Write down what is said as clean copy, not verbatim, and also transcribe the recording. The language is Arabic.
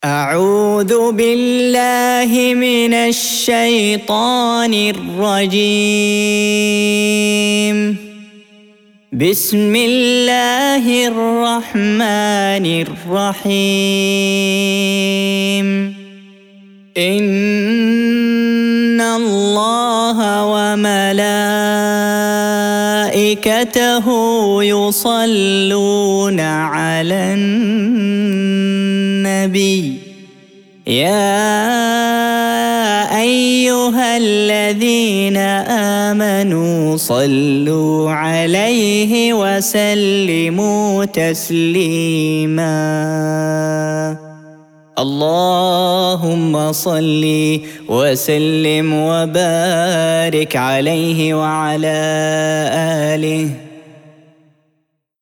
أعوذ بالله من الشيطان الرجيم. بسم الله الرحمن الرحيم. إن الله وملائكته يصلون على النبي يا أيها الذين آمنوا صلوا عليه وسلموا تسليما. اللهم صل وسلم وبارك عليه وعلى آله